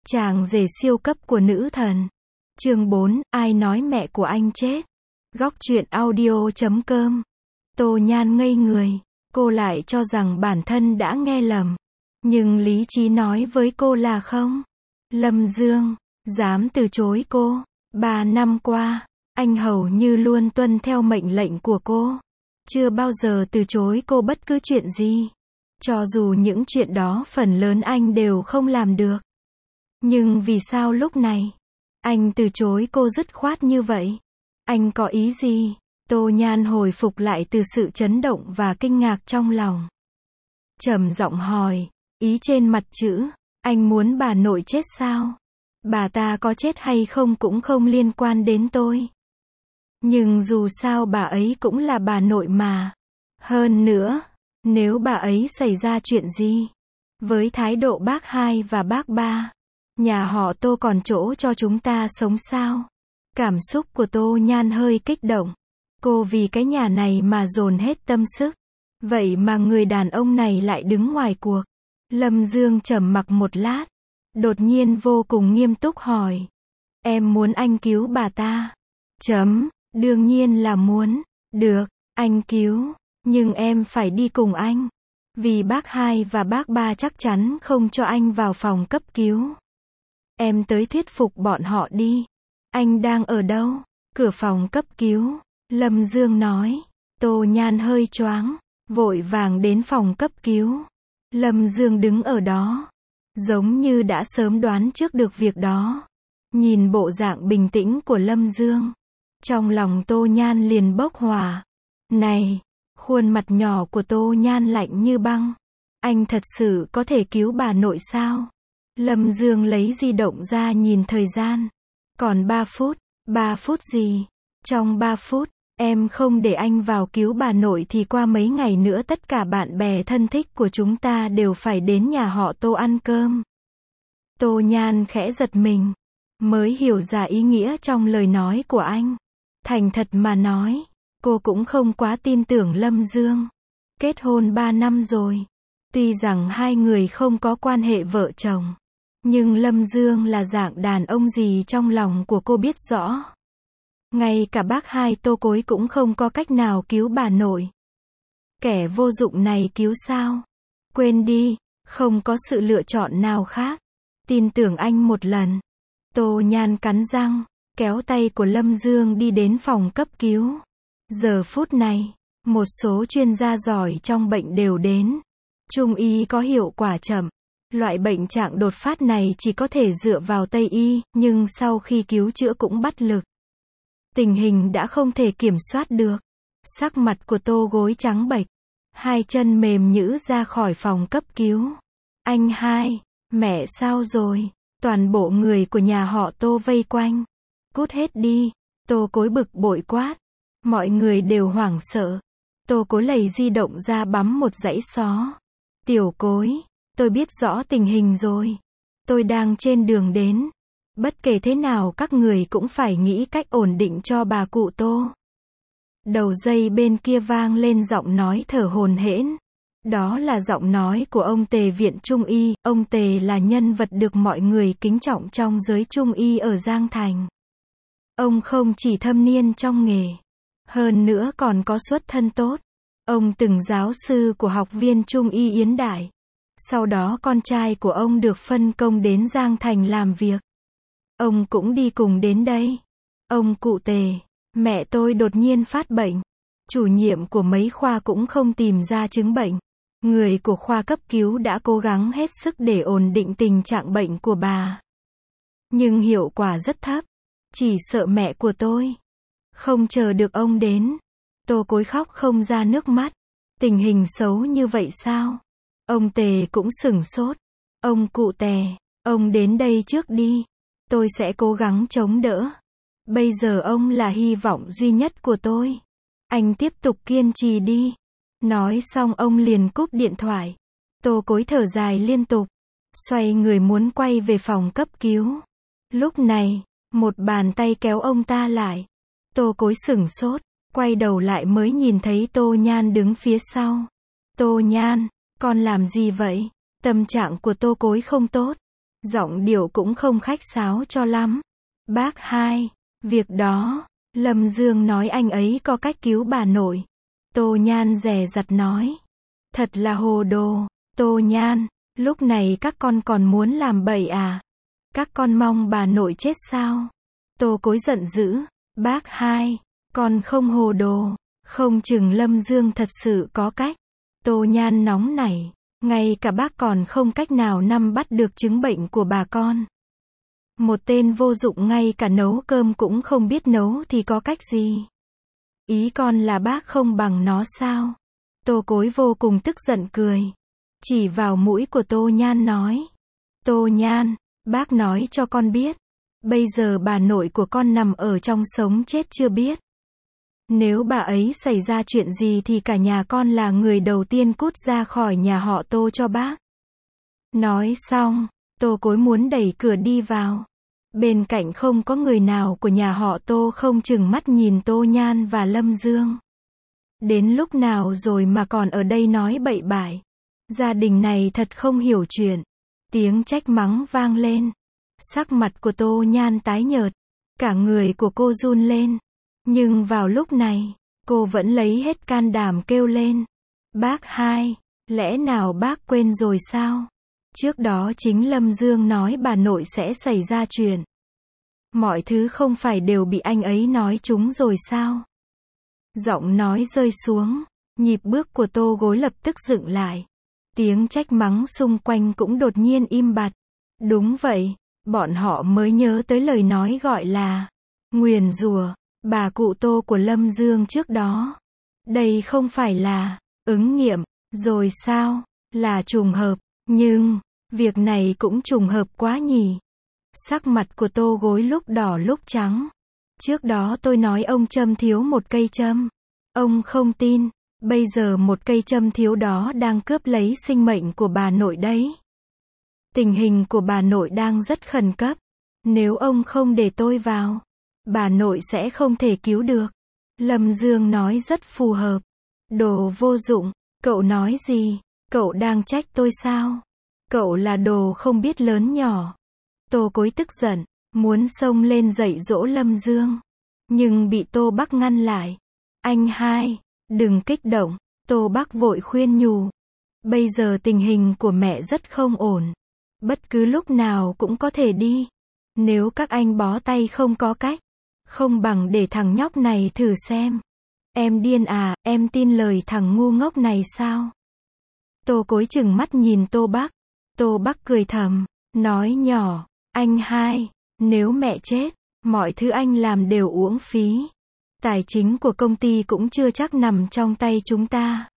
Chàng rể siêu cấp của nữ thần. Chương 4, ai nói mẹ của anh chết? Góc truyện audio.com. Tô Nhan ngây người, cô lại cho rằng bản thân đã nghe lầm. Nhưng lý trí nói với cô là không. Lâm Dương, dám từ chối cô. 3 năm qua, anh hầu như luôn tuân theo mệnh lệnh của cô. Chưa bao giờ từ chối cô bất cứ chuyện gì. Cho dù những chuyện đó phần lớn anh đều không làm được. Nhưng vì sao lúc này, anh từ chối cô dứt khoát như vậy? Anh có ý gì? Tô Nhan hồi phục lại từ sự chấn động và kinh ngạc trong lòng. Trầm giọng hỏi, ý trên mặt chữ, anh muốn bà nội chết sao? Bà ta có chết hay không cũng không liên quan đến tôi. Nhưng dù sao bà ấy cũng là bà nội mà. Hơn nữa, nếu bà ấy xảy ra chuyện gì, với thái độ bác hai và bác ba, nhà họ Tô còn chỗ cho chúng ta sống sao? Cảm xúc của Tô Nhan hơi kích động. Cô vì cái nhà này mà dồn hết tâm sức. Vậy mà người đàn ông này lại đứng ngoài cuộc. Lâm Dương trầm mặc một lát. Đột nhiên vô cùng nghiêm túc hỏi. Em muốn anh cứu bà ta. Đương nhiên là muốn. Được, anh cứu. Nhưng em phải đi cùng anh. Vì bác hai và bác ba chắc chắn không cho anh vào phòng cấp cứu. Em tới thuyết phục bọn họ đi. Anh đang ở đâu? Cửa phòng cấp cứu. Lâm Dương nói. Tô Nhan hơi choáng, vội vàng đến phòng cấp cứu. Lâm Dương đứng ở đó, giống như đã sớm đoán trước được việc đó. Nhìn bộ dạng bình tĩnh của Lâm Dương, trong lòng Tô Nhan liền bốc hỏa. Này, khuôn mặt nhỏ của Tô Nhan lạnh như băng. Anh thật sự có thể cứu bà nội sao? Lâm Dương lấy di động ra nhìn thời gian. Còn 3 phút, 3 phút gì? Trong 3 phút, em không để anh vào cứu bà nội thì qua mấy ngày nữa tất cả bạn bè thân thích của chúng ta đều phải đến nhà họ Tô ăn cơm. Tô Nhan khẽ giật mình, mới hiểu ra ý nghĩa trong lời nói của anh. Thành thật mà nói, cô cũng không quá tin tưởng Lâm Dương. Kết hôn 3 năm rồi. Tuy rằng hai người không có quan hệ vợ chồng, nhưng Lâm Dương là dạng đàn ông gì trong lòng của cô biết rõ. Ngay cả bác hai Tô Cối cũng không có cách nào cứu bà nội. Kẻ vô dụng này cứu sao? Quên đi, không có sự lựa chọn nào khác. Tin tưởng anh một lần. Tô Nhan cắn răng, kéo tay của Lâm Dương đi đến phòng cấp cứu. Giờ phút này, một số chuyên gia giỏi trong bệnh đều đến. Trung y có hiệu quả chậm. Loại bệnh trạng đột phát này chỉ có thể dựa vào Tây y, nhưng sau khi cứu chữa cũng bất lực. Tình hình đã không thể kiểm soát được. Sắc mặt của Tô Gối trắng bệch, hai chân mềm nhũn ra khỏi phòng cấp cứu. Anh hai, mẹ sao rồi? Toàn bộ người của nhà họ Tô vây quanh. Cút hết đi, Tô Cối bực bội quát. Mọi người đều hoảng sợ. Tô Cối lấy di động ra bấm một dãy số. Tiểu Cối, tôi biết rõ tình hình rồi. Tôi đang trên đường đến. Bất kể thế nào các người cũng phải nghĩ cách ổn định cho bà cụ Tô. Đầu dây bên kia vang lên giọng nói thở hổn hển. Đó là giọng nói của ông Tề viện Trung y. Ông Tề là nhân vật được mọi người kính trọng trong giới Trung y ở Giang Thành. Ông không chỉ thâm niên trong nghề, hơn nữa còn có xuất thân tốt. Ông từng giáo sư của học viên Trung y Yến Đại. Sau đó con trai của ông được phân công đến Giang Thành làm việc. Ông cũng đi cùng đến đây. Ông cụ Tề, mẹ tôi đột nhiên phát bệnh. Chủ nhiệm của mấy khoa cũng không tìm ra chứng bệnh. Người của khoa cấp cứu đã cố gắng hết sức để ổn định tình trạng bệnh của bà. Nhưng hiệu quả rất thấp. Chỉ sợ mẹ của tôi không chờ được ông đến. Tô Cối khóc không ra nước mắt. Tình hình xấu như vậy sao? Ông Tề cũng sửng sốt. Ông cụ Tề, ông đến đây trước đi. Tôi sẽ cố gắng chống đỡ. Bây giờ ông là hy vọng duy nhất của tôi. Anh tiếp tục kiên trì đi. Nói xong ông liền cúp điện thoại. Tô Cối thở dài liên tục. Xoay người muốn quay về phòng cấp cứu. Lúc này, một bàn tay kéo ông ta lại. Tô Cối sửng sốt. Quay đầu lại mới nhìn thấy Tô Nhan đứng phía sau. Tô Nhan, con làm gì vậy? Tâm trạng của Tô Cối không tốt. Giọng điệu cũng không khách sáo cho lắm. Bác hai, việc đó, Lâm Dương nói anh ấy có cách cứu bà nội. Tô Nhan dè dặt nói. Thật là hồ đồ, Tô Nhan, lúc này các con còn muốn làm bậy à? Các con mong bà nội chết sao? Tô Cối giận dữ. Bác hai, con không hồ đồ, không chừng Lâm Dương thật sự có cách. Tô Nhan nóng nảy. Ngay cả bác còn không cách nào nắm bắt được chứng bệnh của bà con. Một tên vô dụng ngay cả nấu cơm cũng không biết nấu thì có cách gì? Ý con là bác không bằng nó sao? Tô Cối vô cùng tức giận cười. Chỉ vào mũi của Tô Nhan nói. Tô Nhan, bác nói cho con biết. Bây giờ bà nội của con nằm ở trong sống chết chưa biết. Nếu bà ấy xảy ra chuyện gì thì cả nhà con là người đầu tiên cút ra khỏi nhà họ Tô cho bác. Nói xong, Tô Cối muốn đẩy cửa đi vào. Bên cạnh không có người nào của nhà họ Tô không chừng mắt nhìn Tô Nhan và Lâm Dương. Đến lúc nào rồi mà còn ở đây nói bậy bại. Gia đình này thật không hiểu chuyện. Tiếng trách mắng vang lên. Sắc mặt của Tô Nhan tái nhợt. Cả người của cô run lên. Nhưng vào lúc này, cô vẫn lấy hết can đảm kêu lên. Bác hai, lẽ nào bác quên rồi sao? Trước đó chính Lâm Dương nói bà nội sẽ xảy ra chuyện. Mọi thứ không phải đều bị anh ấy nói trúng rồi sao? Giọng nói rơi xuống, nhịp bước của Tô Gối lập tức dựng lại. Tiếng trách mắng xung quanh cũng đột nhiên im bặt. Đúng vậy, bọn họ mới nhớ tới lời nói gọi là nguyền rủa bà cụ Tô của Lâm Dương trước đó. Đây không phải là ứng nghiệm rồi sao? Là trùng hợp, nhưng việc này cũng trùng hợp quá nhỉ. Sắc mặt của Tô Gối lúc đỏ lúc trắng. Trước đó tôi nói ông châm thiếu một cây châm. Ông không tin, bây giờ một cây châm thiếu đó đang cướp lấy sinh mệnh của bà nội đấy. Tình hình của bà nội đang rất khẩn cấp. Nếu ông không để tôi vào, bà nội sẽ không thể cứu được. Lâm Dương nói rất phù hợp. Đồ vô dụng, cậu nói gì? Cậu đang trách tôi sao? Cậu là đồ không biết lớn nhỏ. Tô Cối tức giận, muốn xông lên dạy dỗ Lâm Dương. Nhưng bị Tô Bắc ngăn lại. Anh hai, đừng kích động. Tô Bắc vội khuyên nhủ. Bây giờ tình hình của mẹ rất không ổn. Bất cứ lúc nào cũng có thể đi. Nếu các anh bó tay không có cách, không bằng để thằng nhóc này thử xem. Em điên à, em tin lời thằng ngu ngốc này sao? Tô Cối chừng mắt nhìn Tô Bắc. Tô Bắc cười thầm, nói nhỏ, anh hai, nếu mẹ chết, mọi thứ anh làm đều uổng phí. Tài chính của công ty cũng chưa chắc nằm trong tay chúng ta.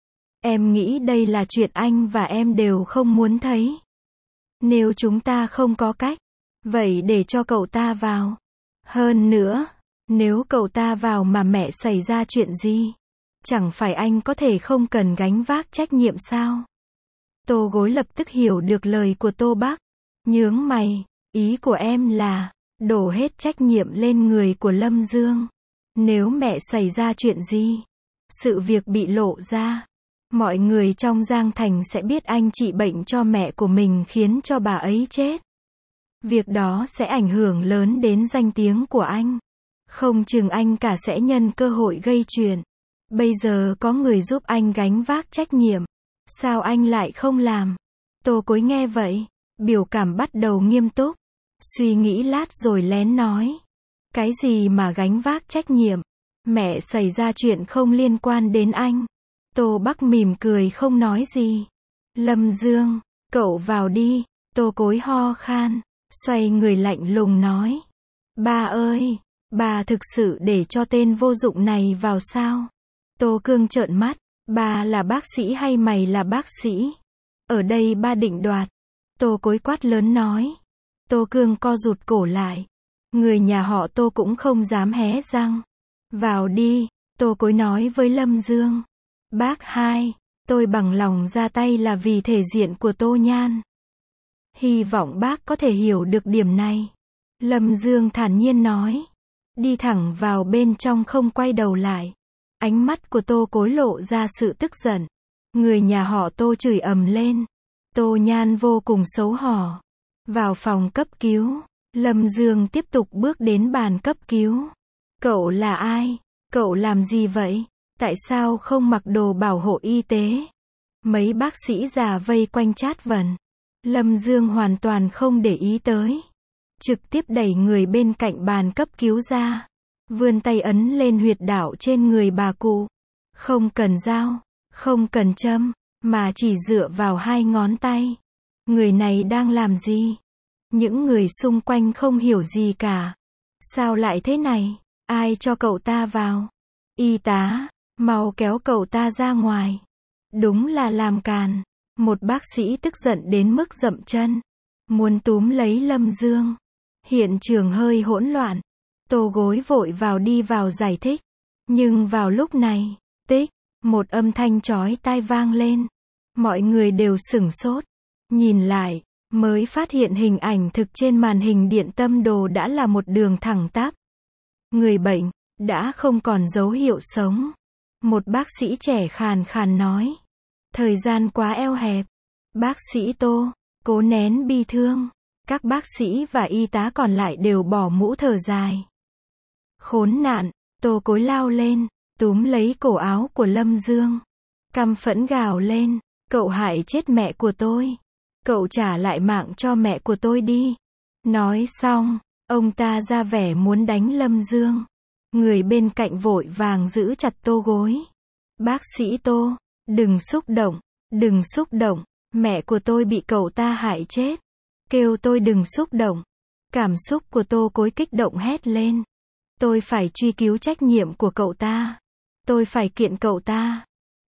Em nghĩ đây là chuyện anh và em đều không muốn thấy. Nếu chúng ta không có cách, vậy để cho cậu ta vào. Hơn nữa, nếu cậu ta vào mà mẹ xảy ra chuyện gì, chẳng phải anh có thể không cần gánh vác trách nhiệm sao? Tô Gối lập tức hiểu được lời của Tô Bắc. Nhướng mày, ý của em là đổ hết trách nhiệm lên người của Lâm Dương. Nếu mẹ xảy ra chuyện gì, sự việc bị lộ ra, mọi người trong Giang Thành sẽ biết anh trị bệnh cho mẹ của mình khiến cho bà ấy chết. Việc đó sẽ ảnh hưởng lớn đến danh tiếng của anh. Không chừng anh cả sẽ nhân cơ hội gây chuyện. Bây giờ có người giúp anh gánh vác trách nhiệm. Sao anh lại không làm? Tô Cối nghe vậy, biểu cảm bắt đầu nghiêm túc. Suy nghĩ lát rồi lén nói. Cái gì mà gánh vác trách nhiệm? Mẹ xảy ra chuyện không liên quan đến anh. Tô Bắc mỉm cười không nói gì. Lâm Dương, cậu vào đi. Tô Cối ho khan, xoay người lạnh lùng nói. Ba ơi, bà thực sự để cho tên vô dụng này vào sao? Tô Cương trợn mắt. Ba là bác sĩ hay mày là bác sĩ? Ở đây ba định đoạt. Tô Cối quát lớn nói. Tô Cương co rụt cổ lại. Người nhà họ Tô cũng không dám hé răng. Vào đi, Tô Cối nói với Lâm Dương. Bác hai, tôi bằng lòng ra tay là vì thể diện của Tô Nhan. Hy vọng bác có thể hiểu được điểm này. Lâm Dương thản nhiên nói. Đi thẳng vào bên trong không quay đầu lại. Ánh mắt của Tô Cối lộ ra sự tức giận. Người nhà họ Tô chửi ầm lên. Tô Nhan vô cùng xấu hổ. Vào phòng cấp cứu, Lâm Dương tiếp tục bước đến bàn cấp cứu. Cậu là ai? Cậu làm gì vậy? Tại sao không mặc đồ bảo hộ y tế? Mấy bác sĩ già vây quanh chát vần. Lâm Dương hoàn toàn không để ý tới. Trực tiếp đẩy người bên cạnh bàn cấp cứu ra. Vươn tay ấn lên huyệt đạo trên người bà cụ. Không cần dao, không cần châm, mà chỉ dựa vào 2 ngón tay. Người này đang làm gì? Những người xung quanh không hiểu gì cả. Sao lại thế này? Ai cho cậu ta vào? Y tá, mau kéo cậu ta ra ngoài. Đúng là làm càn. Một bác sĩ tức giận đến mức dậm chân. Muốn túm lấy Lâm Dương. Hiện trường hơi hỗn loạn. Tô Gối vội đi vào giải thích. Nhưng vào lúc này, tích, một âm thanh chói tai vang lên. Mọi người đều sửng sốt. Nhìn lại, mới phát hiện hình ảnh thực trên màn hình điện tâm đồ đã là một đường thẳng tắp. Người bệnh, đã không còn dấu hiệu sống. Một bác sĩ trẻ khàn khàn nói. Thời gian quá eo hẹp. Bác sĩ Tô, cố nén bi thương. Các bác sĩ và y tá còn lại đều bỏ mũ thở dài. Khốn nạn, Tô Cối lao lên, túm lấy cổ áo của Lâm Dương. Căm phẫn gào lên, cậu hại chết mẹ của tôi. Cậu trả lại mạng cho mẹ của tôi đi. Nói xong, ông ta ra vẻ muốn đánh Lâm Dương. Người bên cạnh vội vàng giữ chặt Tô Gối. Bác sĩ Tô, đừng xúc động, đừng xúc động. Mẹ của tôi bị cậu ta hại chết. Kêu tôi đừng xúc động. Cảm xúc của Tô Cối kích động hét lên. Tôi phải truy cứu trách nhiệm của cậu ta. Tôi phải kiện cậu ta.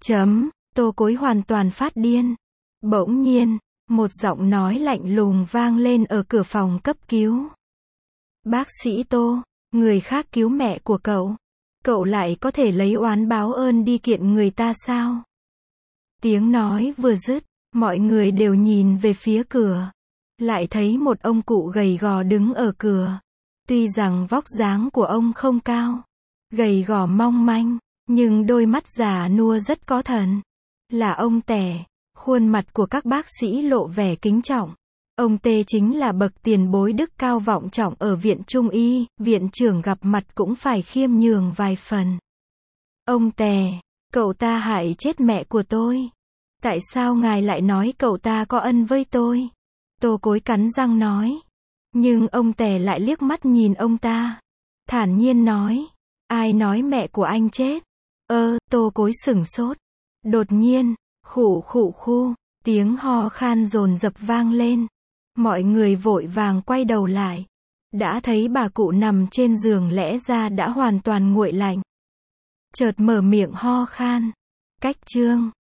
Tô Cối hoàn toàn phát điên. Bỗng nhiên, một giọng nói lạnh lùng vang lên ở cửa phòng cấp cứu. Bác sĩ Tô, người khác cứu mẹ của cậu. Cậu lại có thể lấy oán báo ơn đi kiện người ta sao? Tiếng nói vừa dứt, mọi người đều nhìn về phía cửa. Lại thấy một ông cụ gầy gò đứng ở cửa. Tuy rằng vóc dáng của ông không cao, gầy gò mong manh, nhưng đôi mắt già nua rất có thần. Là ông Tẻ. Khuôn mặt của các bác sĩ lộ vẻ kính trọng. Ông Tê chính là bậc tiền bối đức cao vọng trọng ở viện Trung y, viện trưởng gặp mặt cũng phải khiêm nhường vài phần. Ông Tè, cậu ta hại chết mẹ của tôi. Tại sao ngài lại nói cậu ta có ân với tôi? Tô Cối cắn răng nói. Nhưng ông Tè lại liếc mắt nhìn ông ta. Thản nhiên nói. Ai nói mẹ của anh chết? Tô Cối sửng sốt. Đột nhiên, khụ khụ khu, tiếng ho khan dồn dập vang lên. Mọi người vội vàng quay đầu lại. Đã thấy bà cụ nằm trên giường lẽ ra đã hoàn toàn nguội lạnh. Chợt mở miệng ho khan. Cách chương